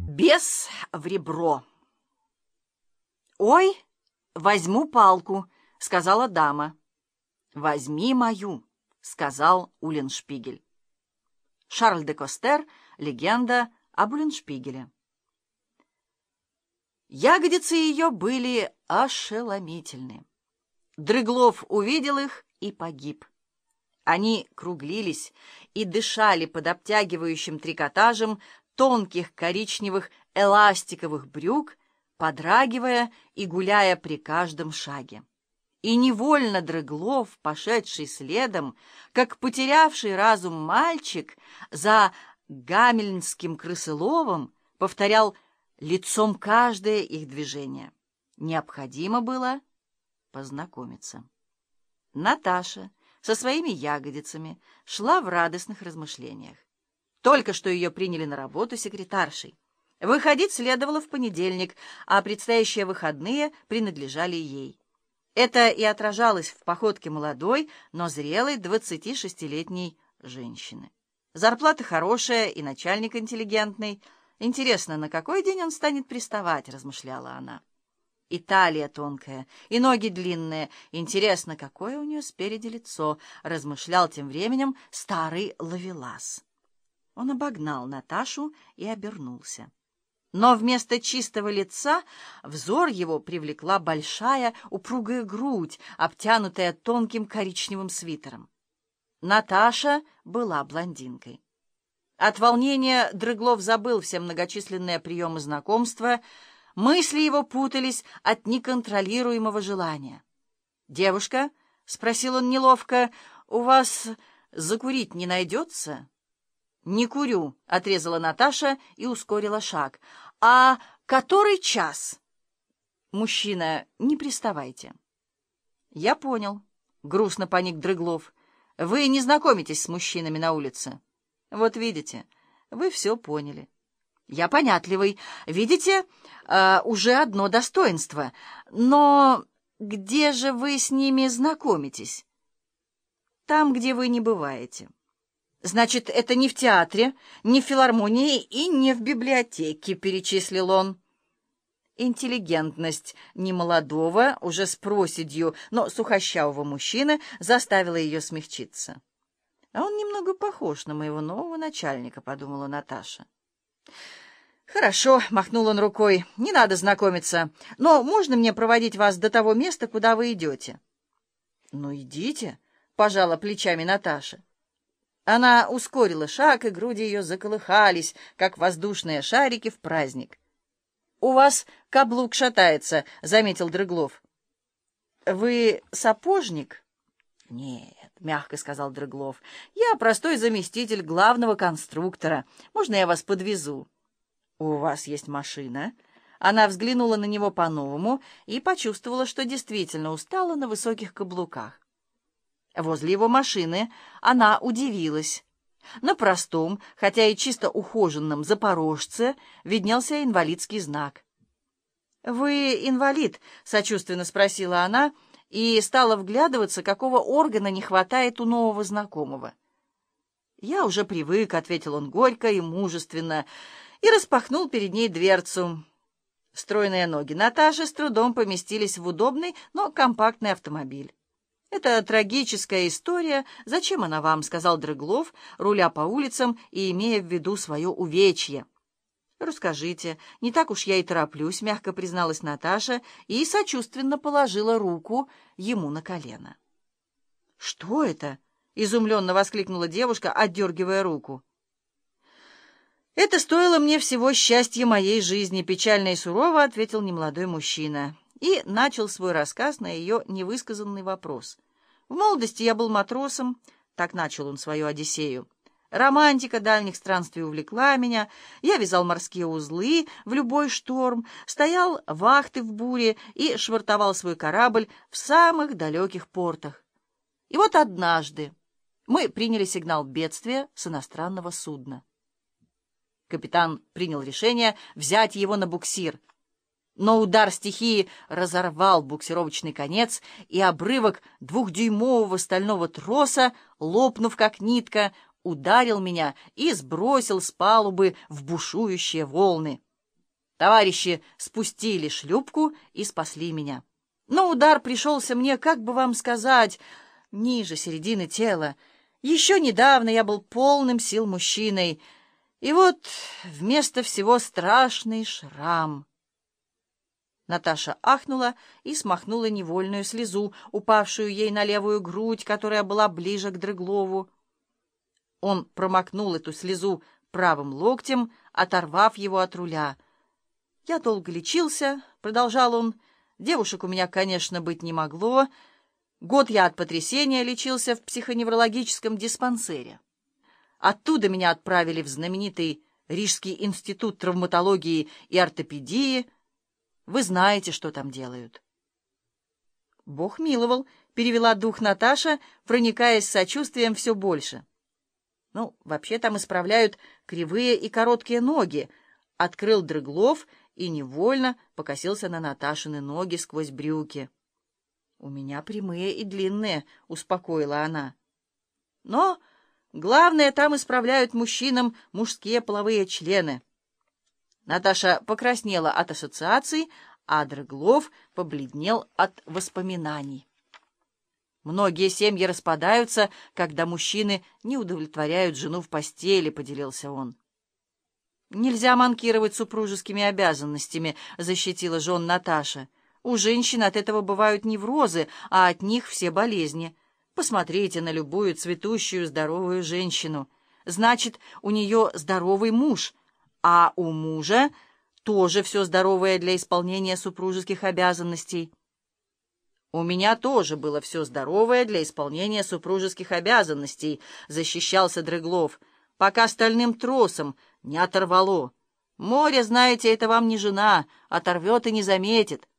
Бес в ребро. «Ой, возьму палку», — сказала дама. «Возьми мою», — сказал Уллиншпигель. Шарль де Костер. Легенда об Уллиншпигеле. Ягодицы ее были ошеломительны. Дрыглов увидел их и погиб. Они круглились и дышали под обтягивающим трикотажем тонких коричневых эластиковых брюк, подрагивая и гуляя при каждом шаге. И невольно Дрыглов, пошедший следом, как потерявший разум мальчик, за гамельнским крысоловом, повторял лицом каждое их движение. Необходимо было познакомиться. Наташа со своими ягодицами шла в радостных размышлениях. Только что ее приняли на работу секретаршей. Выходить следовало в понедельник, а предстоящие выходные принадлежали ей. Это и отражалось в походке молодой, но зрелой 26-летней женщины. Зарплата хорошая и начальник интеллигентный. Интересно, на какой день он станет приставать, размышляла она. И талия тонкая, и ноги длинные. Интересно, какое у нее спереди лицо, размышлял тем временем старый ловелас. Он обогнал Наташу и обернулся. Но вместо чистого лица взор его привлекла большая упругая грудь, обтянутая тонким коричневым свитером. Наташа была блондинкой. От волнения Дрыглов забыл все многочисленные приемы знакомства, мысли его путались от неконтролируемого желания. «Девушка?» — спросил он неловко. «У вас закурить не найдется?» «Не курю», — отрезала Наташа и ускорила шаг. «А который час?» «Мужчина, не приставайте». «Я понял», — грустно поник Дрыглов. «Вы не знакомитесь с мужчинами на улице?» «Вот видите, вы все поняли». «Я понятливый. Видите, уже одно достоинство. Но где же вы с ними знакомитесь?» «Там, где вы не бываете». «Значит, это не в театре, не в филармонии и не в библиотеке», — перечислил он. Интеллигентность немолодого, уже с проседью, но сухощавого мужчины заставила ее смягчиться. «А он немного похож на моего нового начальника», — подумала Наташа. «Хорошо», — махнул он рукой, — «не надо знакомиться, но можно мне проводить вас до того места, куда вы идете?» «Ну, идите», — пожала плечами Наташа. Она ускорила шаг, и груди ее заколыхались, как воздушные шарики в праздник. «У вас каблук шатается», — заметил Дрыглов. «Вы сапожник?» «Нет», — мягко сказал Дрыглов, — «я простой заместитель главного конструктора. Можно я вас подвезу?» «У вас есть машина?» Она взглянула на него по-новому и почувствовала, что действительно устала на высоких каблуках. Возле его машины она удивилась. На простом, хотя и чисто ухоженном запорожце виднелся инвалидский знак. «Вы инвалид?» — сочувственно спросила она и стала вглядываться, какого органа не хватает у нового знакомого. «Я уже привык», — ответил он горько и мужественно, и распахнул перед ней дверцу. Стройные ноги Наташи с трудом поместились в удобный, но компактный автомобиль. «Это трагическая история. Зачем она вам?» — сказал Дрыглов, руля по улицам и имея в виду свое увечье. «Расскажите. Не так уж я и тороплюсь», — мягко призналась Наташа и сочувственно положила руку ему на колено. «Что это?» — изумленно воскликнула девушка, отдергивая руку. «Это стоило мне всего счастья моей жизни», — печально и сурово ответил немолодой мужчина и начал свой рассказ на ее невысказанный вопрос. «В молодости я был матросом», — так начал он свою Одиссею. «Романтика дальних странствий увлекла меня, я вязал морские узлы в любой шторм, стоял вахты в буре и швартовал свой корабль в самых далеких портах. И вот однажды мы приняли сигнал бедствия с иностранного судна. Капитан принял решение взять его на буксир. Но удар стихии разорвал буксировочный конец, и обрывок 2-дюймового стального троса, лопнув как нитка, ударил меня и сбросил с палубы в бушующие волны. Товарищи спустили шлюпку и спасли меня. Но удар пришелся мне, как бы вам сказать, ниже середины тела. Еще недавно я был полным сил мужчиной, и вот вместо всего страшный шрам. Наташа ахнула и смахнула невольную слезу, упавшую ей на левую грудь, которая была ближе к Дрыглову. Он промокнул эту слезу правым локтем, оторвав его от руля. «Я долго лечился», — продолжал он. «Девушек у меня, конечно, быть не могло. Год я от потрясения лечился в психоневрологическом диспансере. Оттуда меня отправили в знаменитый Рижский институт травматологии и ортопедии. Вы знаете, что там делают». «Бог миловал», — перевела дух Наташа, проникаясь сочувствием все больше. «Ну, вообще там исправляют кривые и короткие ноги», — открыл Дрыглов и невольно покосился на Наташины ноги сквозь брюки. «У меня прямые и длинные», — успокоила она. «Но главное, там исправляют мужчинам мужские половые члены». Наташа покраснела от ассоциаций, а Дрыглов побледнел от воспоминаний. «Многие семьи распадаются, когда мужчины не удовлетворяют жену в постели», — поделился он. «Нельзя манкировать супружескими обязанностями», — защитила жен Наташа. «У женщин от этого бывают неврозы, а от них все болезни. Посмотрите на любую цветущую здоровую женщину. Значит, у нее здоровый муж, а у мужа тоже все здоровое для исполнения супружеских обязанностей». «У меня тоже было все здоровое для исполнения супружеских обязанностей», — защищался Дрыглов, «пока стальным тросом не оторвало. Море, знаете, это вам не жена, оторвет и не заметит».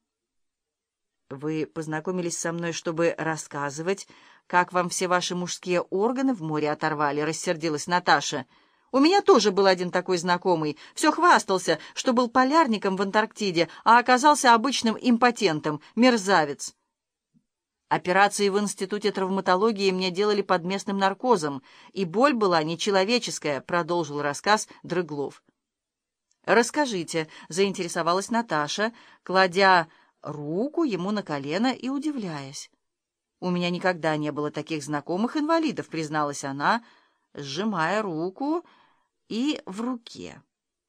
«Вы познакомились со мной, чтобы рассказывать, как вам все ваши мужские органы в море оторвали», — рассердилась Наташа. «У меня тоже был один такой знакомый. Все хвастался, что был полярником в Антарктиде, а оказался обычным импотентом, мерзавец». «Операции в Институте травматологии мне делали под местным наркозом, и боль была нечеловеческая», — продолжил рассказ Дрыглов. «Расскажите», — заинтересовалась Наташа, кладя руку ему на колено и удивляясь. «У меня никогда не было таких знакомых инвалидов», — призналась она, сжимая руку и в руке.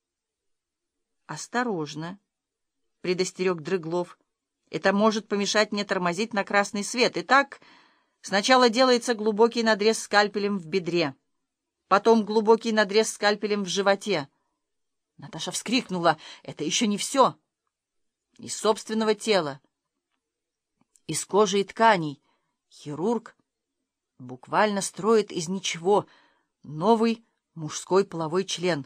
«Осторожно», — предостерег Дрыглов. «Это может помешать мне тормозить на красный свет. Итак, сначала делается глубокий надрез скальпелем в бедре, потом глубокий надрез скальпелем в животе». Наташа вскрикнула. «Это еще не все. Из собственного тела, из кожи и тканей хирург буквально строит из ничего новый мужской половой член».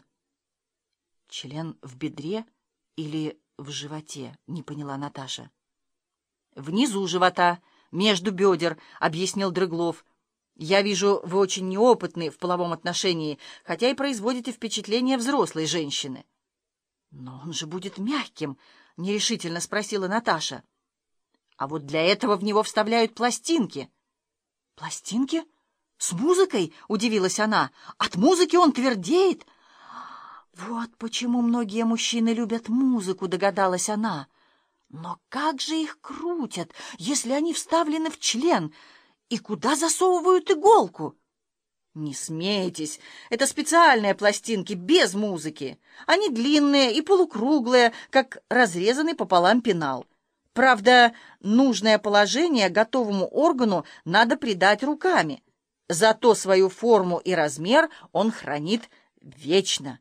«Член в бедре или в животе?» — не поняла Наташа. «Внизу живота, между бедер», — объяснил Дрыглов. «Я вижу, вы очень неопытны в половом отношении, хотя и производите впечатление взрослой женщины». «Но он же будет мягким», — нерешительно спросила Наташа. «А вот для этого в него вставляют пластинки». «Пластинки? С музыкой?» — удивилась она. «От музыки он твердеет?» «Вот почему многие мужчины любят музыку», — догадалась она. «Но как же их крутят, если они вставлены в член? И куда засовывают иголку?» «Не смейтесь, это специальные пластинки, без музыки. Они длинные и полукруглые, как разрезанный пополам пенал. Правда, нужное положение готовому органу надо придать руками. Зато свою форму и размер он хранит вечно».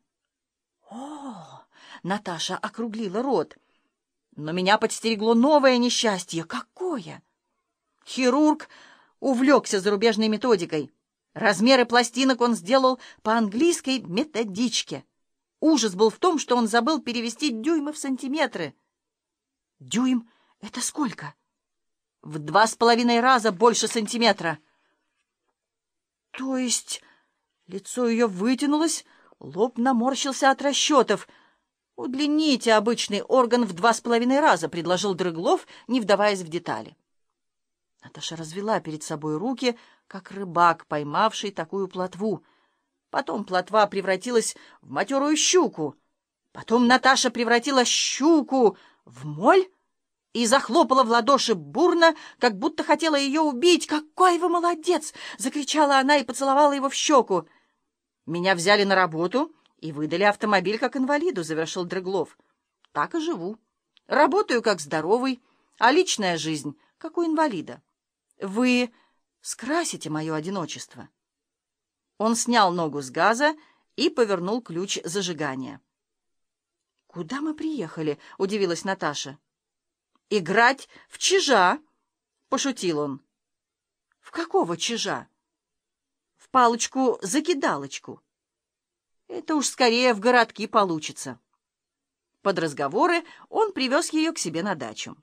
«О!» — Наташа округлила рот. «Но меня подстерегло новое несчастье». «Какое?» Хирург увлекся зарубежной методикой. Размеры пластинок он сделал по английской методичке. Ужас был в том, что он забыл перевести дюймы в сантиметры. «Дюйм — это сколько?» «В 2,5 раза больше сантиметра». «То есть...» Лицо ее вытянулось, лоб наморщился от расчетов. «Удлините обычный орган в 2,5 раза», — предложил Дрыглов, не вдаваясь в детали. Наташа развела перед собой руки, как рыбак, поймавший такую плотву. Потом плотва превратилась в матерую щуку. Потом Наташа превратила щуку в моль и захлопала в ладоши бурно, как будто хотела ее убить. «Какой вы молодец!» — закричала она и поцеловала его в щеку. «Меня взяли на работу и выдали автомобиль как инвалиду», — завершил Дрыглов. «Так и живу. Работаю как здоровый, а личная жизнь как у инвалида. Вы скрасите мое одиночество». Он снял ногу с газа и повернул ключ зажигания. «Куда мы приехали?» — удивилась Наташа. «Играть в чижа», — пошутил он. «В какого чижа?» «В палочку-закидалочку. Это уж скорее в городки получится». Под разговоры он привез ее к себе на дачу.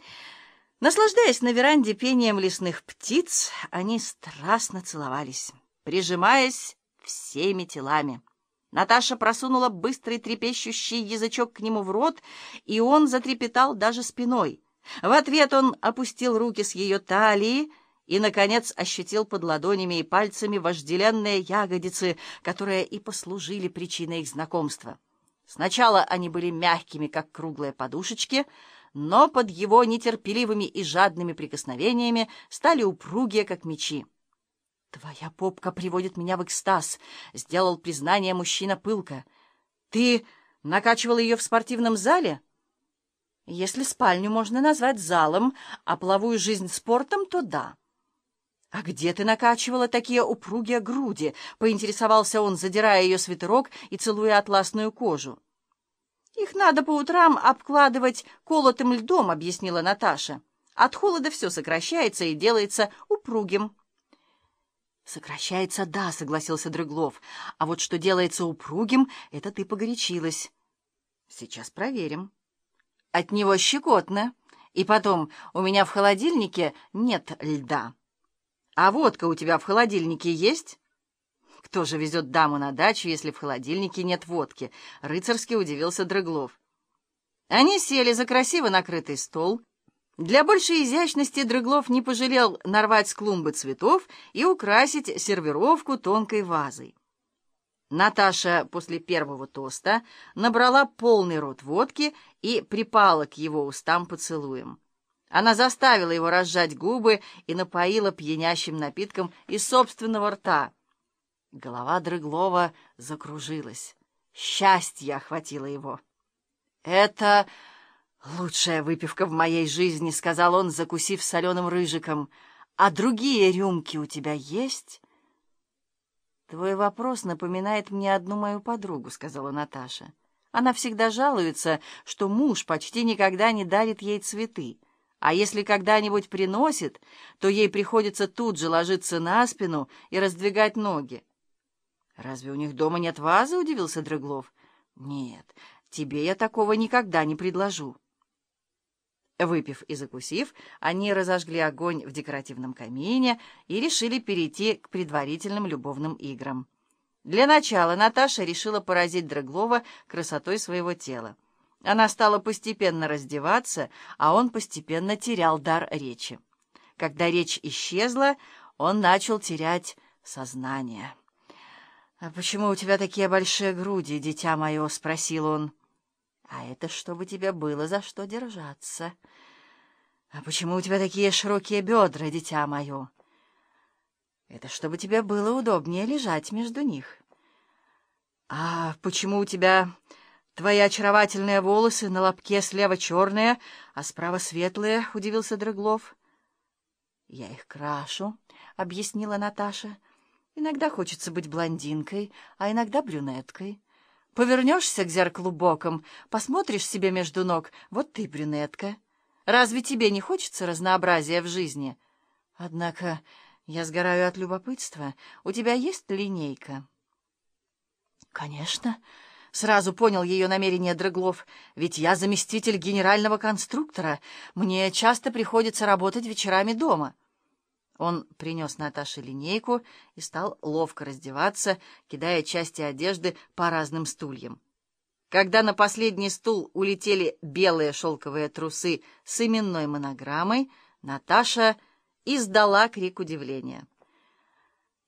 Наслаждаясь на веранде пением лесных птиц, они страстно целовались, прижимаясь всеми телами. Наташа просунула быстрый трепещущий язычок к нему в рот, и он затрепетал даже спиной. В ответ он опустил руки с ее талии и, наконец, ощутил под ладонями и пальцами вожделенные ягодицы, которые и послужили причиной их знакомства. Сначала они были мягкими, как круглые подушечки, но под его нетерпеливыми и жадными прикосновениями стали упругие, как мечи. «Твоя попка приводит меня в экстаз», — сделал признание мужчина пылко. «Ты накачивал ее в спортивном зале?» «Если спальню можно назвать залом, а половую жизнь спортом, то да». «А где ты накачивала такие упругие груди?» — поинтересовался он, задирая ее свитерок и целуя атласную кожу. «Их надо по утрам обкладывать колотым льдом», — объяснила Наташа. «От холода все сокращается и делается упругим». «Сокращается, да», — согласился Дрыглов. «А вот что делается упругим, это ты погорячилась». «Сейчас проверим». «От него щекотно. И потом, у меня в холодильнике нет льда». «А водка у тебя в холодильнике есть?» «Кто же везет даму на дачу, если в холодильнике нет водки?» — рыцарски удивился Дрыглов. Они сели за красиво накрытый стол. Для большей изящности Дрыглов не пожалел нарвать с клумбы цветов и украсить сервировку тонкой вазой. Наташа после первого тоста набрала полный рот водки и припала к его устам поцелуем. Она заставила его разжать губы и напоила пьянящим напитком из собственного рта. Голова Дрыглова закружилась. Счастье охватило его. «Это лучшая выпивка в моей жизни», — сказал он, закусив соленым рыжиком. «А другие рюмки у тебя есть?» «Твой вопрос напоминает мне одну мою подругу», — сказала Наташа. «Она всегда жалуется, что муж почти никогда не дарит ей цветы, а если когда-нибудь приносит, то ей приходится тут же ложиться на спину и раздвигать ноги». «Разве у них дома нет вазы?» — удивился Дрыглов. «Нет, тебе я такого никогда не предложу». Выпив и закусив, они разожгли огонь в декоративном камине и решили перейти к предварительным любовным играм. Для начала Наташа решила поразить Дрыглова красотой своего тела. Она стала постепенно раздеваться, а он постепенно терял дар речи. Когда речь исчезла, он начал терять сознание. «А почему у тебя такие большие груди, дитя мое?» — спросил он. «А это чтобы тебе было за что держаться». «А почему у тебя такие широкие бедра, дитя мое?» «Это чтобы тебе было удобнее лежать между них». «А почему у тебя твои очаровательные волосы на лобке слева черные, а справа светлые?» — удивился Дрыглов. «Я их крашу», — объяснила Наташа. «Иногда хочется быть блондинкой, а иногда брюнеткой. Повернешься к зеркалу боком, посмотришь себе между ног, вот ты брюнетка. Разве тебе не хочется разнообразия в жизни? Однако я сгораю от любопытства. У тебя есть линейка?» «Конечно», — сразу понял ее намерение Дрыглов, «ведь я заместитель генерального конструктора. Мне часто приходится работать вечерами дома». Он принес Наташе линейку и стал ловко раздеваться, кидая части одежды по разным стульям. Когда на последний стул улетели белые шелковые трусы с именной монограммой, Наташа издала крик удивления.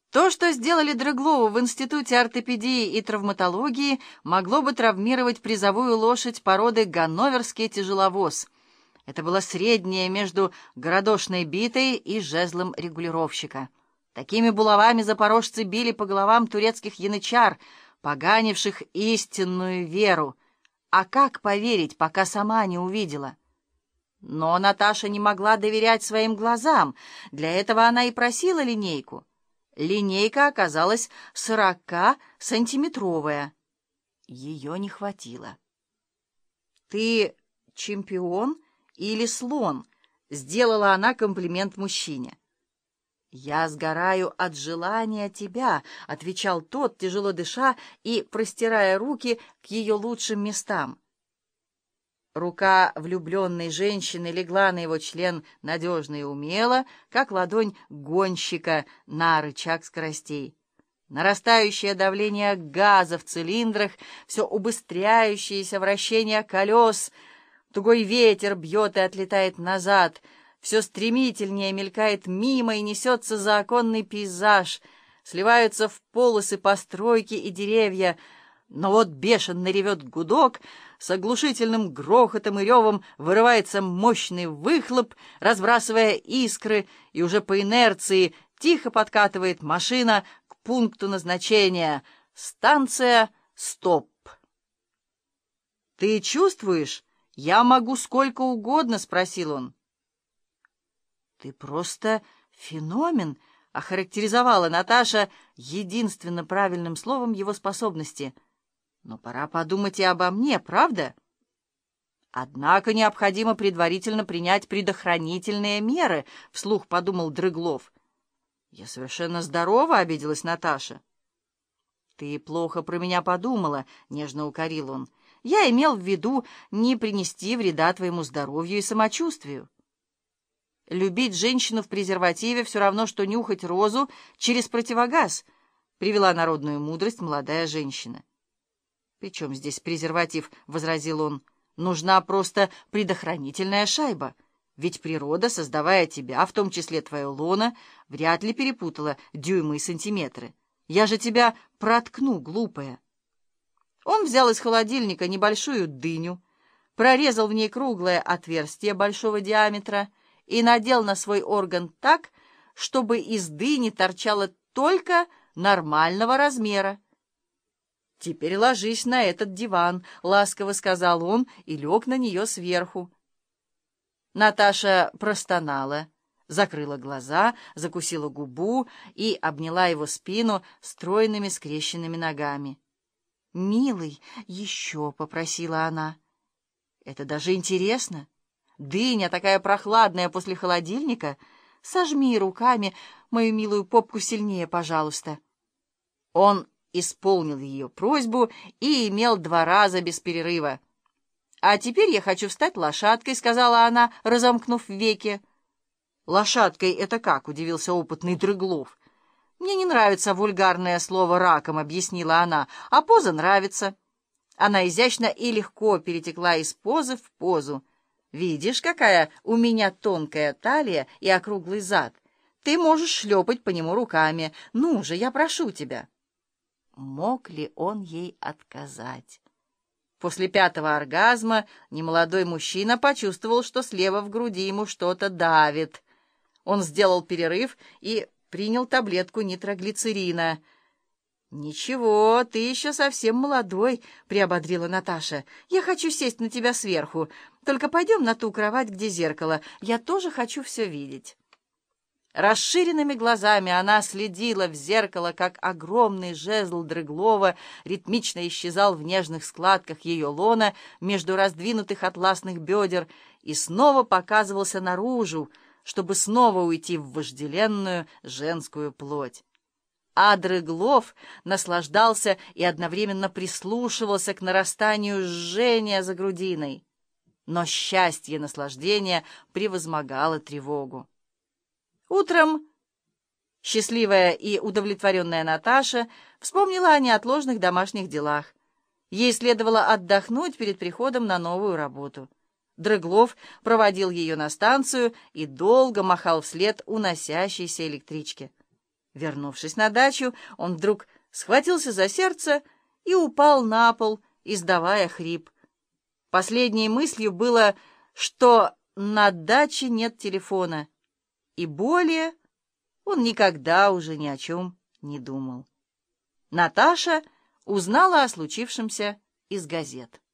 То, что сделали Дрыглову в Институте ортопедии и травматологии, могло бы травмировать призовую лошадь породы ганноверский тяжеловоз. Это было среднее между городошной битой и жезлом регулировщика. Такими булавами запорожцы били по головам турецких янычар, поганивших истинную веру. А как поверить, пока сама не увидела? Но Наташа не могла доверять своим глазам. Для этого она и просила линейку. Линейка оказалась 40-сантиметровая. Ее не хватило. «Ты чемпион или слон?» — сделала она комплимент мужчине. «Я сгораю от желания тебя», — отвечал тот, тяжело дыша и простирая руки к ее лучшим местам. Рука влюбленной женщины легла на его член надежно и умело, как ладонь гонщика на рычаг скоростей. Нарастающее давление газа в цилиндрах, все убыстряющееся вращение колес, тугой ветер бьет и отлетает назад, все стремительнее мелькает мимо и несется за оконный пейзаж, сливаются в полосы постройки и деревья. Но вот бешено ревет гудок, с оглушительным грохотом и ревом вырывается мощный выхлоп, разбрасывая искры, и уже по инерции тихо подкатывает машина к пункту назначения. Станция «Стоп». «Ты чувствуешь? Я могу сколько угодно», — спросил он. «Ты просто феномен», — охарактеризовала Наташа единственно правильным словом его способности. «Но пора подумать и обо мне, правда? Однако необходимо предварительно принять предохранительные меры», — вслух подумал Дрыглов. «Я совершенно здорова», — обиделась Наташа. «Ты плохо про меня подумала», — нежно укорил он. «Я имел в виду не принести вреда твоему здоровью и самочувствию. Любить женщину в презервативе все равно, что нюхать розу через противогаз», — привела народную мудрость молодая женщина. «При чем здесь презерватив?» — возразил он. «Нужна просто предохранительная шайба. Ведь природа, создавая тебя, в том числе твое лоно, вряд ли перепутала дюймы и сантиметры. Я же тебя проткну, глупая». Он взял из холодильника небольшую дыню, прорезал в ней круглое отверстие большого диаметра и надел на свой орган так, чтобы из дыни торчало только нормального размера. «Теперь ложись на этот диван», — ласково сказал он и лег на нее сверху. Наташа простонала, закрыла глаза, закусила губу и обняла его спину стройными скрещенными ногами. «Милый, еще», — попросила она. «Это даже интересно. Дыня такая прохладная после холодильника. Сожми руками мою милую попку сильнее, пожалуйста». Он исполнил ее просьбу и имел 2 раза без перерыва. «А теперь я хочу стать лошадкой», — сказала она, разомкнув веки. «Лошадкой это как?» — удивился опытный Дрыглов. «Мне не нравится вульгарное слово «раком», — объяснила она, — «а поза нравится». Она изящно и легко перетекла из позы в позу. «Видишь, какая у меня тонкая талия и округлый зад? Ты можешь шлепать по нему руками. Ну же, я прошу тебя». Мог ли он ей отказать? После 5-го оргазма немолодой мужчина почувствовал, что слева в груди ему что-то давит. Он сделал перерыв и принял таблетку нитроглицерина. «Ничего, ты еще совсем молодой», — приободрила Наташа. «Я хочу сесть на тебя сверху. Только пойдем на ту кровать, где зеркало. Я тоже хочу все видеть». Расширенными глазами она следила в зеркало, как огромный жезл Дрыглова ритмично исчезал в нежных складках ее лона между раздвинутых атласных бедер и снова показывался наружу, чтобы снова уйти в вожделенную женскую плоть. А Дрыглов наслаждался и одновременно прислушивался к нарастанию жжения за грудиной. Но счастье наслаждения превозмогало тревогу. Утром счастливая и удовлетворенная Наташа вспомнила о неотложных домашних делах. Ей следовало отдохнуть перед приходом на новую работу. Дрыглов проводил ее на станцию и долго махал вслед уносящейся электричке. Вернувшись на дачу, он вдруг схватился за сердце и упал на пол, издавая хрип. Последней мыслью было, что на даче нет телефона, и более он никогда уже ни о чем не думал. Наташа узнала о случившемся из газет.